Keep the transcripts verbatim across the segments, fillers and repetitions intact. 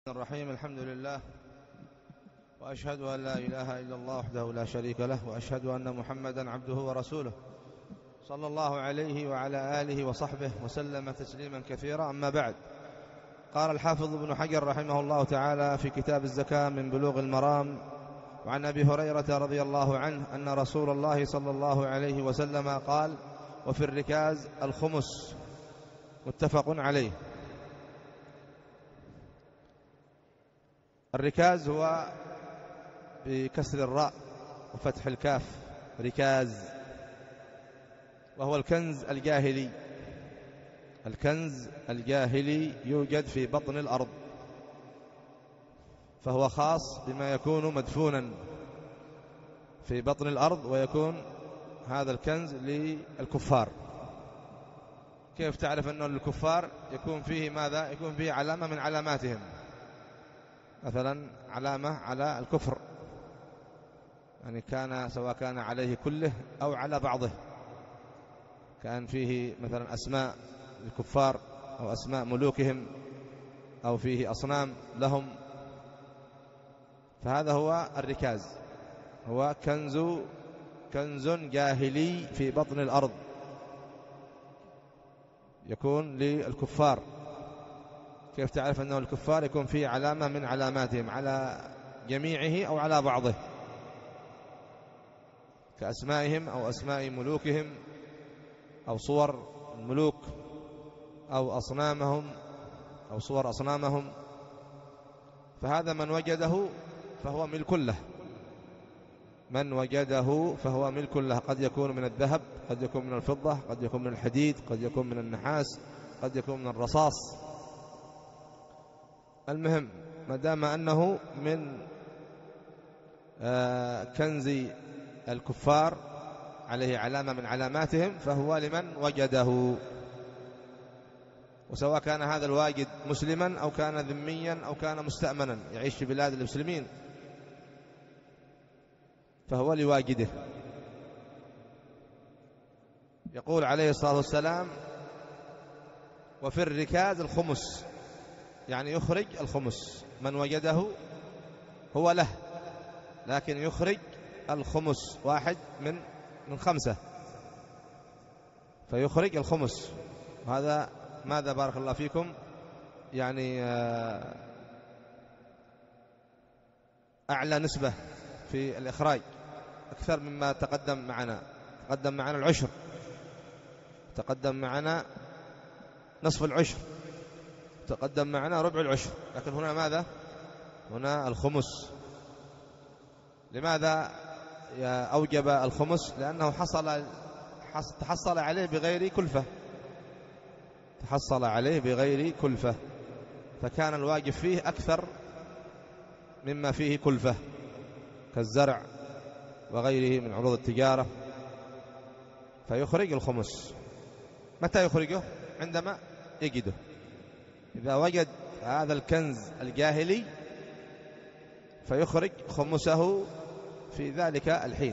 الرحيم. الحمد لله، وأشهد أن لا إله إلا الله وحده لا شريك له، وأشهد أن محمدا عبده ورسوله صلى الله عليه وعلى آله وصحبه وسلم تسليما كثيرا. أما بعد، قال الحافظ ابن حجر رحمه الله تعالى في كتاب الزكاة من بلوغ المرام: وعن أبي هريرة رضي الله عنه أن رسول الله صلى الله عليه وسلم قال: وفي الركاز الخمس. متفق عليه. الركاز هو بكسر الراء وفتح الكاف ركاز، وهو الكنز الجاهلي. الكنز الجاهلي يوجد في بطن الأرض، فهو خاص بما يكون مدفونا في بطن الأرض، ويكون هذا الكنز للكفار. كيف تعرف أنه للكفار؟ يكون فيه ماذا؟ يكون فيه علامة من علاماتهم، مثلا علامة على الكفر، يعني كان سواء كان عليه كله أو على بعضه، كان فيه مثلا أسماء الكفار أو أسماء ملوكهم أو فيه أصنام لهم، فهذا هو الركاز. هو كنز كنز جاهلي في بطن الأرض، يكون للكفار. كيف تعرف أنه الكفار؟ يكون فيه علامة من علاماتهم على جميعه أو على بعضه، كأسمائهم أو أسماء ملوكهم أو صور الملوك أو أصنامهم أو صور أصنامهم. فهذا من وجده فهو ملك له، من وجده فهو ملك له. قد يكون من الذهب، قد يكون من الفضة، قد يكون من الحديد، قد يكون من النحاس، قد يكون من الرصاص. المهم، ما دام أنه من كنز الكفار عليه علامة من علاماتهم، فهو لمن وجده، وسواء كان هذا الواجد مسلما أو كان ذميا أو كان مستأمنا يعيش في بلاد المسلمين، فهو لواجده. يقول عليه الصلاة والسلام: وفي الركاز الخمس، يعني يخرج الخمس. من وجده هو له، لكن يخرج الخمس، واحد من من خمسة، فيخرج الخمس. وهذا ماذا بارك الله فيكم؟ يعني أعلى نسبة في الإخراج، أكثر مما تقدم معنا. تقدم معنا العشر، تقدم معنا نصف العشر، تقدم معنا ربع العشر، لكن هنا ماذا؟ هنا الخمس. لماذا أوجب الخمس؟ لأنه حصل تحصل عليه بغير كلفة، تحصل عليه بغير كلفة، فكان الواجب فيه أكثر مما فيه كلفة، كالزرع وغيره من عروض التجارة، فيخرج الخمس. متى يخرجه؟ عندما يجده. إذا وجد هذا الكنز الجاهلي فيخرج خمسه في ذلك الحين.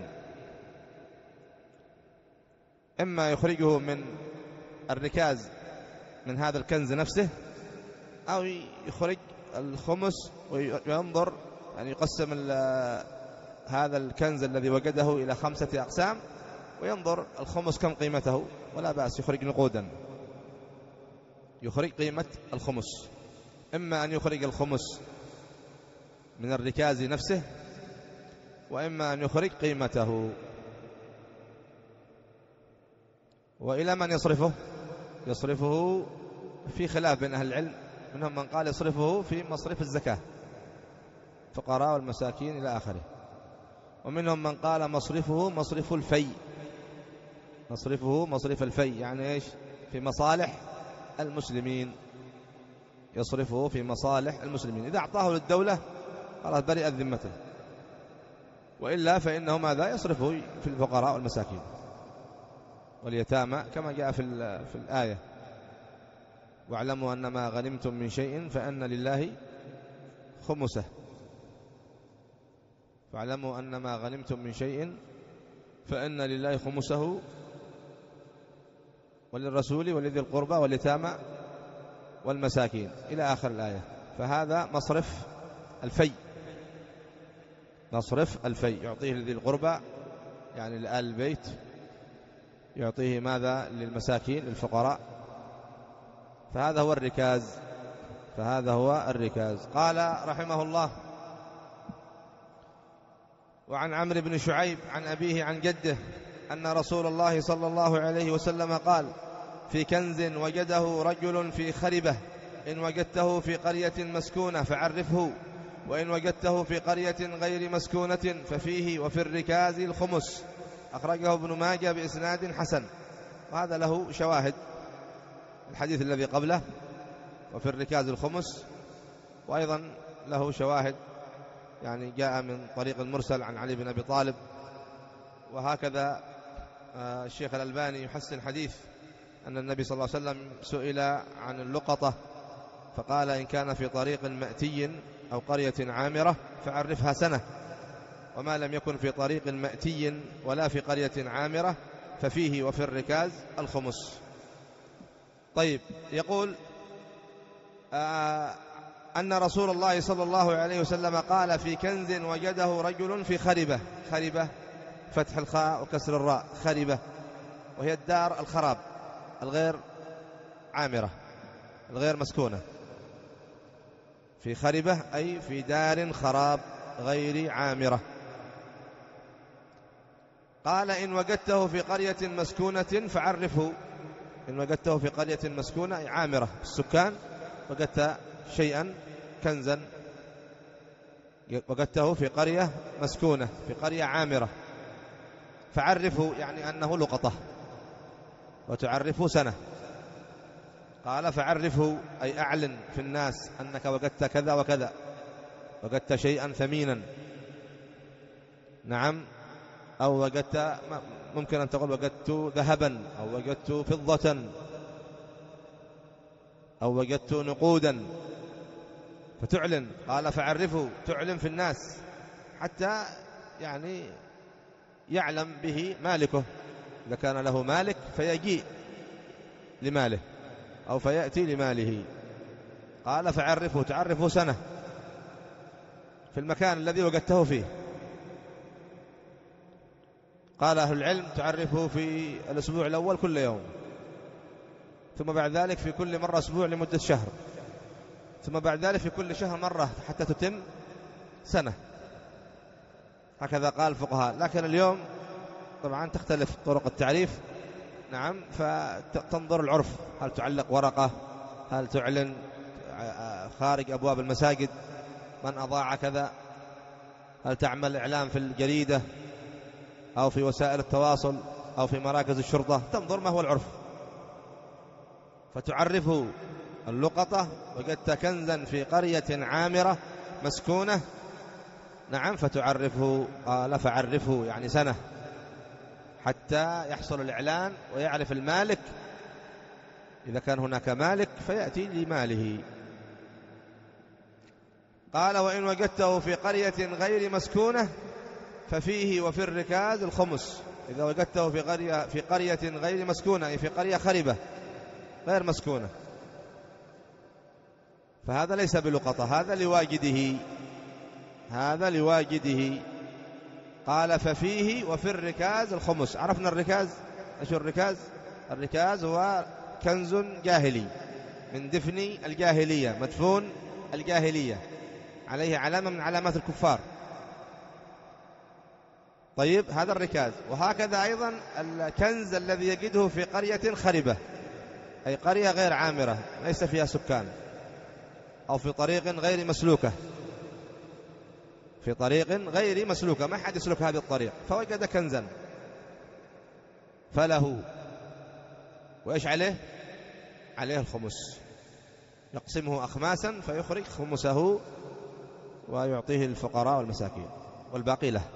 إما يخرجه من الركاز من هذا الكنز نفسه، أو يخرج الخمس وينظر، يعني يقسم هذا الكنز الذي وجده إلى خمسة أقسام، وينظر الخمس كم قيمته، ولا بأس يخرج نقودا، يخرج قيمة الخمس. إما أن يخرج الخمس من الركاز نفسه، وإما أن يخرج قيمته. وإلى من يصرفه؟ يصرفه في خلاف بين أهل العلم، منهم من قال يصرفه في مصرف الزكاة، فقراء والمساكين إلى آخره، ومنهم من قال مصرفه مصرف الفي، مصرفه مصرف الفي، يعني إيش؟ في مصالح المسلمين، يصرفه في مصالح المسلمين. إذا أعطاه للدولة خلاص برئت ذمته، وإلا فإنه ماذا؟ يصرفه في الفقراء والمساكين واليتامى، كما جاء في في الآية: واعلموا أن ما غنمتم من شيء فأن لله خمسه. واعلموا أن ما غنمتم من شيء فأن لله خمسه وللرسول ولذي القربى واليتامى والمساكين إلى آخر الآية. فهذا مصرف الفي، مصرف الفي يعطيه لذي القربى يعني لآل البيت، يعطيه ماذا؟ للمساكين للفقراء. فهذا هو الركاز، فهذا هو الركاز. قال رحمه الله: وعن عمرو بن شعيب عن أبيه عن جده أن رسول الله صلى الله عليه وسلم قال: في كنز وجده رجل في خربة، إن وجدته في قرية مسكونة فعرفه، وإن وجدته في قرية غير مسكونة ففيه وفي الركاز الخمس. أخرجه ابن ماجه بإسناد حسن. وهذا له شواهد، الحديث الذي قبله وفي الركاز الخمس، وأيضا له شواهد يعني جاء من طريق المرسل عن علي بن أبي طالب. وهكذا الشيخ الألباني يحسن حديث أن النبي صلى الله عليه وسلم سئل عن اللقطة فقال: إن كان في طريق مأتي أو قرية عامرة فعرفها سنة، وما لم يكن في طريق مأتي ولا في قرية عامرة ففيه وفي الركاز الخمس. طيب، يقول آه أن رسول الله صلى الله عليه وسلم قال: في كنز وجده رجل في خربة. خربة فتح الخاء وكسر الراء، خربة، وهي الدار الخراب الغير عامرة الغير مسكونة. في خربة أي في دار خراب غير عامرة. قال: إن وجدته في قرية مسكونة فعرفه. إن وجدته في قرية مسكونة أي عامرة السكان، وجدت شيئا كنزا، وجدته في قرية مسكونة في قرية عامرة، فعرفه يعني أنه لقطة، وتعرفه سنة. قال: فعرفه أي أعلن في الناس أنك وجدت كذا وكذا، وجدت شيئا ثمينا، نعم، أو وجدت، ممكن أن تقول وجدت ذهبا أو وجدت فضة أو وجدت نقودا، فتعلن. قال: فعرفه، تعلن في الناس حتى يعني يعلم به مالكه، إذا كان له مالك فيجيء لماله أو فيأتي لماله. قال: فعرفه، تعرفه سنة في المكان الذي وجدته فيه. قال أهل العلم: تعرفه في الأسبوع الأول كل يوم، ثم بعد ذلك في كل مرة أسبوع لمدة شهر، ثم بعد ذلك في كل شهر مرة حتى تتم سنة. هكذا قال الفقهاء. لكن اليوم طبعا تختلف طرق التعريف، نعم، فتنظر العرف، هل تعلق ورقة، هل تعلن خارج أبواب المساجد من أضاع كذا، هل تعمل إعلام في الجريدة أو في وسائل التواصل أو في مراكز الشرطة، تنظر ما هو العرف. فتعرفه اللقطة: وجدت كنزا في قرية عامرة مسكونة، نعم، فتعرفه. قال: فعرفه يعني سنة حتى يحصل الإعلان ويعرف المالك، إذا كان هناك مالك فيأتي لماله. قال: وإن وجدته في قرية غير مسكونة ففيه وفي الركاز الخمس. إذا وجدته في قرية في قرية غير مسكونة أي في قرية خربة غير مسكونة، فهذا ليس بلقطة، هذا لواجده، هذا لواجده. قال: ففيه وفي الركاز الخمس. عرفنا الركاز، ايش الركاز؟ الركاز هو كنز جاهلي من دفن الجاهلية، مدفون الجاهلية، عليه علامة من علامات الكفار. طيب، هذا الركاز. وهكذا أيضا الكنز الذي يجده في قرية خربة أي قرية غير عامرة ليس فيها سكان، أو في طريق غير مسلوكة، في طريق غير مسلوكة، ما حد يسلك هذه الطريق، فوجد كنزا فله، وإيش عليه؟ عليه الخمس، يقسمه أخماسا فيخرج خمسه ويعطيه الفقراء والمساكين والباقي له.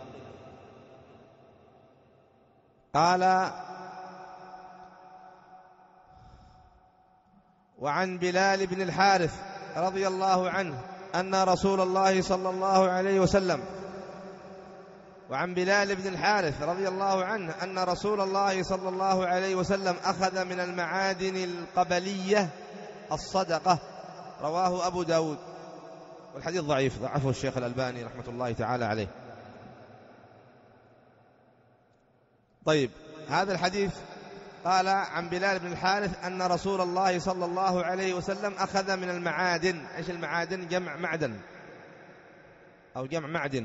قال: وعن بلال بن الحارث رضي الله عنه أن رسول الله صلى الله عليه وسلم وعن بلال بن الحارث رضي الله عنه أن رسول الله صلى الله عليه وسلم أخذ من المعادن القبلية الصدقة. رواه أبو داود. والحديث ضعيف، ضعفه الشيخ الألباني رحمة الله تعالى عليه. طيب، هذا الحديث قال عن بلال بن الحارث أن رسول الله صلى الله عليه وسلم أخذ من المعادن. إيش المعادن؟ جمع معدن أو جمع معدن،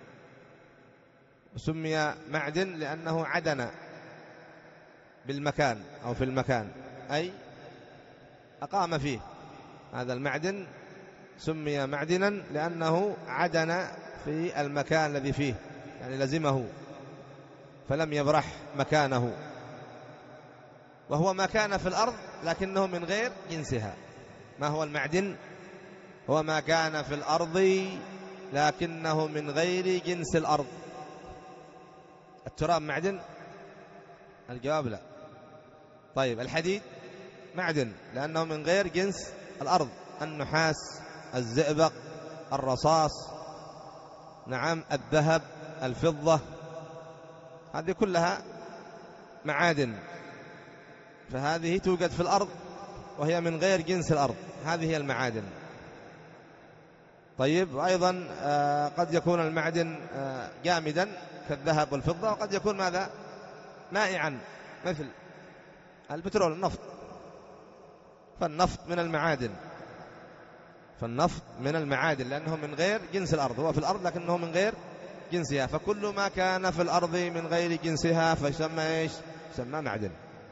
سمي معدن لأنه عدن بالمكان أو في المكان، أي أقام فيه. هذا المعدن سمي معدنا لأنه عدن في المكان الذي فيه، يعني لزمه فلم يبرح مكانه، وهو ما كان في الأرض لكنه من غير جنسها. ما هو المعدن؟ هو ما كان في الأرض لكنه من غير جنس الأرض. التراب معدن؟ الجواب لا. طيب، الحديد معدن لأنه من غير جنس الأرض. النحاس، الزئبق، الرصاص، نعم، الذهب، الفضة، هذه كلها معادن، فهذه توجد في الأرض وهي من غير جنس الأرض، هذه هي المعادن. طيب، وأيضا آه قد يكون المعدن آه جامدا كالذهب والفضة، وقد يكون ماذا؟ مائعا مثل البترول، النفط. فالنفط من المعادن، فالنفط من المعادن لأنه من غير جنس الأرض، هو في الأرض لكنه من غير جنسها، فكل ما كان في الأرض من غير جنسها فيسمى إيش؟ يسمى معدن.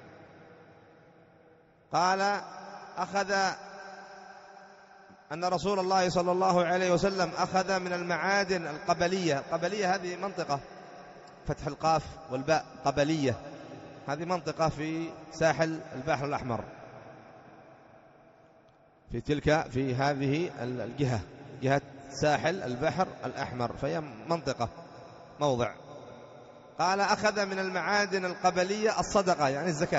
قال أخذ أن رسول الله صلى الله عليه وسلم أخذ من المعادن القبلية. القبلية هذه منطقة، فتح القاف والباء، قبلية، هذه منطقة في ساحل البحر الأحمر، في تلك في هذه الجهة، جهة ساحل البحر الأحمر، فهي منطقة، موضع. قال أخذ من المعادن القبلية الصدقة، يعني الزكاة،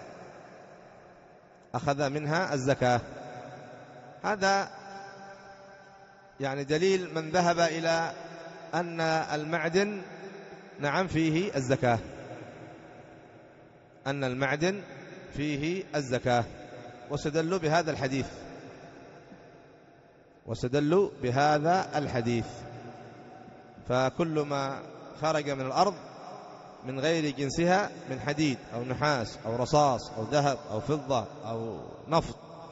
أخذ منها الزكاة. هذا يعني دليل من ذهب إلى أن المعدن نعم فيه الزكاة، أن المعدن فيه الزكاة، واستدلوا بهذا الحديث، واستدلوا بهذا الحديث. فكل ما خرج من الأرض من غير جنسها من حديد أو نحاس أو رصاص أو ذهب أو فضة أو نفط،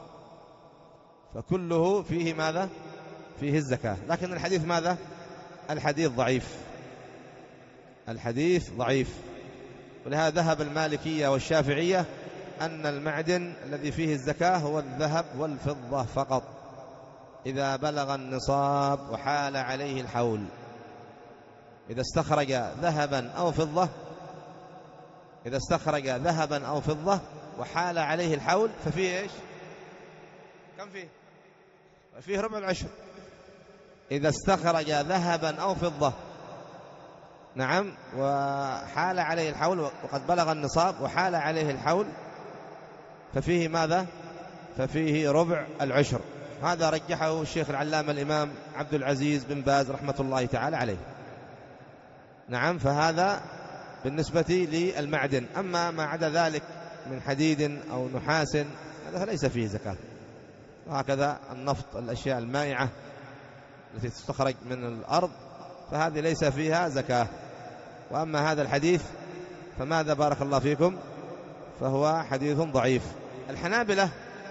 فكله فيه ماذا؟ فيه الزكاة. لكن الحديث ماذا؟ الحديث ضعيف، الحديث ضعيف. ولهذا ذهب المالكية والشافعية أن المعدن الذي فيه الزكاة هو الذهب والفضة فقط، إذا بلغ النصاب وحال عليه الحول. إذا استخرج ذهبا أو فضة إذا استخرج ذهبا أو فضة وحال عليه الحول ففيه إيش؟ كم فيه؟ فيه ربع العشر. إذا استخرج ذهبا أو فضة نعم وحال عليه الحول وقد بلغ النصاب وحال عليه الحول ففيه ماذا؟ ففيه ربع العشر. هذا رجحه الشيخ العلامة الإمام عبد العزيز بن باز رحمة الله تعالى عليه. نعم، فهذا بالنسبة للمعدن. أما ما عدا ذلك من حديد أو نحاس هذا ليس فيه زكاة. وهكذا النفط، الأشياء المائعة التي تستخرج من الأرض فهذه ليس فيها زكاة. وأما هذا الحديث فماذا بارك الله فيكم؟ فهو حديث ضعيف. الحنابلة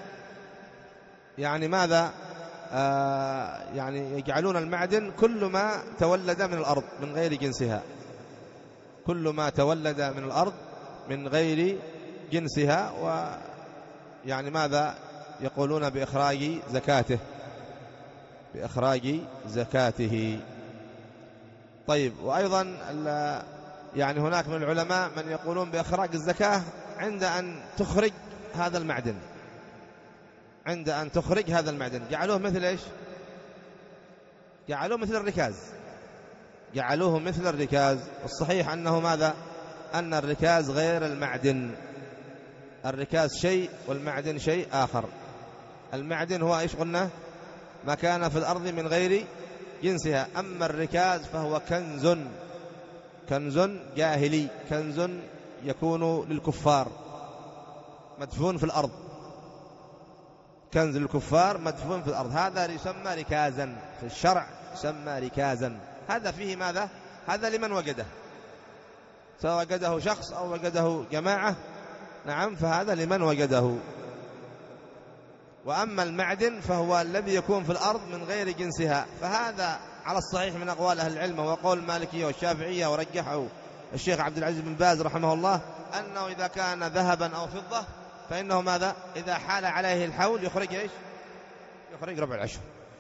يعني ماذا؟ آه يعني يجعلون المعدن كل ما تولد من الأرض من غير جنسها، كل ما تولد من الأرض من غير جنسها، ويعني ماذا؟ يقولون بإخراج زكاته، بإخراج زكاته. طيب، وأيضا يعني هناك من العلماء من يقولون بإخراج الزكاة عند أن تخرج هذا المعدن، عند أن تخرج هذا المعدن جعلوه مثل إيش؟ جعلوه مثل الركاز، جعلوه مثل الركاز. والصحيح أنه ماذا؟ أن الركاز غير المعدن، الركاز شيء والمعدن شيء آخر. المعدن هو إيش قلنا؟ ما كان في الأرض من غير جنسها. أما الركاز فهو كنز، كنز جاهلي، كنز يكون للكفار مدفون في الأرض، كنز للكفار مدفون في الأرض، هذا يسمى ركازا في الشرع، يسمى ركازا. هذا فيه ماذا؟ هذا لمن وجده، سواء وجده شخص أو وجده جماعة، نعم، فهذا لمن وجده. وأما المعدن فهو الذي يكون في الأرض من غير جنسها، فهذا على الصحيح من أقوال أهل العلم وقول المالكية والشافعية، ورجحه الشيخ عبد العزيز بن باز رحمه الله، أنه إذا كان ذهبا أو فضة فإنه ماذا؟ إذا حال عليه الحول يخرج إيش؟ يخرج ربع العشر.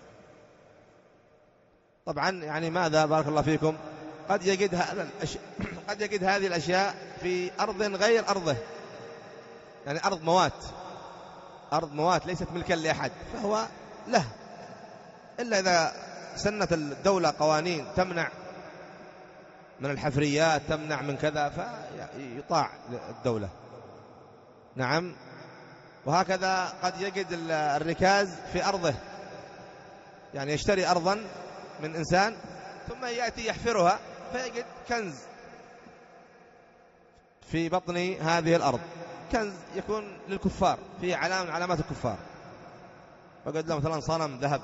طبعا يعني ماذا بارك الله فيكم، قد يجد هذا الأش... قد يجد هذه الأشياء في أرض غير أرضه، يعني أرض موات، أرض موات ليست ملكا لأحد، فهو له، إلا إذا سنت الدولة قوانين تمنع من الحفريات، تمنع من كذا، فيطاع الدولة. نعم. وهكذا قد يجد الركاز في أرضه، يعني يشتري أرضا من إنسان ثم يأتي يحفرها فيجد كنز في بطن هذه الأرض، كنز يكون للكفار، فيه علامة من علامات الكفار، وقد له مثلا صنم ذهب،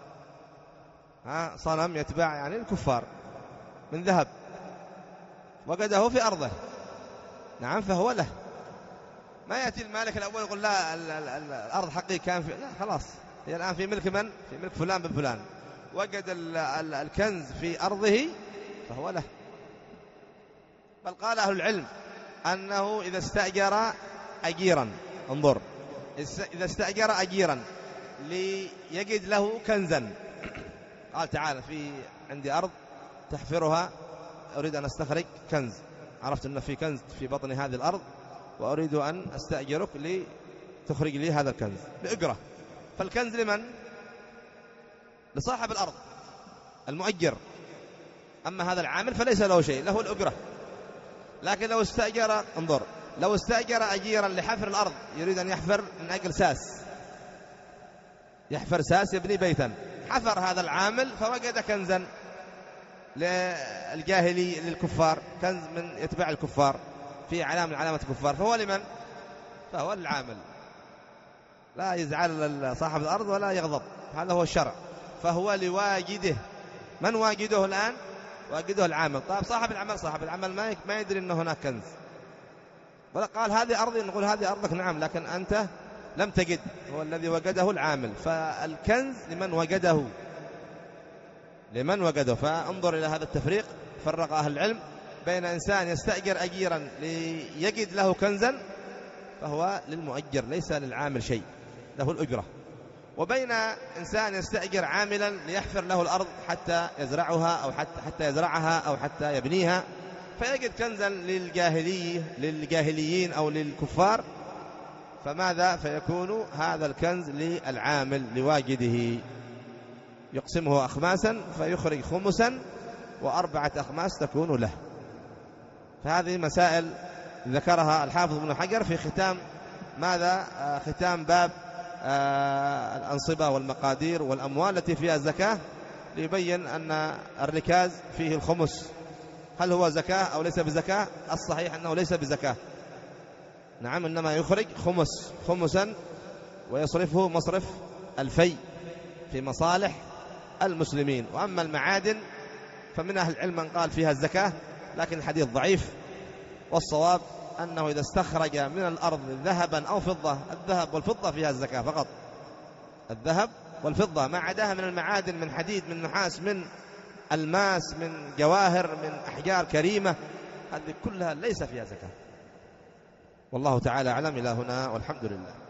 ها صنم يتباع يعني الكفار من ذهب، وجده في أرضه، نعم، فهو له. ما يأتي المالك الأول يقول لا الأرض حقي كان في، لا خلاص، هي الآن في ملك من؟ في ملك فلان بن فلان، وجد الكنز في أرضه فهو له. بل قال أهل العلم أنه إذا استأجر أجيرا، انظر، إذا استأجر أجيرا ليجد له كنزا، قال تعالى في عندي أرض تحفرها، أريد أن أستخرج كنز، عرفت أن في كنز في بطن هذه الأرض وأريد أن أستأجرك لتخرج لي هذا الكنز بأجرة. فالكنز لمن؟ لصاحب الأرض المؤجر، أما هذا العامل فليس له شيء، له الأجرة. لكن لو استأجر، انظر، لو استأجر أجيرا لحفر الأرض، يريد أن يحفر من أجل ساس، يحفر ساس يبني بيتا، حفر هذا العامل فوجد كنزا للجاهلي للكفار، كنز من يتبع الكفار، في علامة من علامة الكفار، فهو لمن؟ فهو العامل، لا يزعل صاحب الأرض ولا يغضب، هذا هو الشرع، فهو لواجده. من واجده الآن؟ واجده العامل. طيب صاحب العمل، صاحب العمل ما يدري أن هناك كنز، ولا قال هذه أرضي، نقول هذه أرضك، نعم، لكن أنت لم تجد، هو الذي وجده العامل، فالكنز لمن وجده، لمن وجده. فانظر إلى هذا التفريق، فرق أهل العلم بين إنسان يستأجر أجيرا ليجد له كنزا فهو للمؤجر ليس للعامل شيء، له الأجرة، وبين إنسان يستأجر عاملا ليحفر له الأرض حتى يزرعها أو حتى حتى يزرعها أو حتى يبنيها، فيجد كنزا للجاهلي للجاهليين أو للكفار، فماذا؟ فيكون هذا الكنز للعامل لواجده، يقسمه أخماسا فيخرج خمسا وأربعة أخماس تكون له. فهذه مسائل ذكرها الحافظ ابن حجر في ختام ماذا؟ آه ختام باب آه الأنصبة والمقادير والأموال التي فيها الزكاة، ليبين أن الركاز فيه الخمس، هل هو زكاة أو ليس بزكاة؟ الصحيح أنه ليس بزكاة، نعم، إنما يخرج خمس خمسا ويصرفه مصرف الفي في مصالح المسلمين. وأما المعادن فمن أهل العلم من قال فيها الزكاة، لكن الحديث ضعيف، والصواب أنه إذا استخرج من الأرض ذهبا أو فضة، الذهب والفضة فيها الزكاة فقط، الذهب والفضة، ما عداها من المعادن، من حديد، من نحاس، من الماس، من جواهر، من أحجار كريمة، هذه كلها ليس فيها زكاة. والله تعالى أعلم. إلى هنا والحمد لله.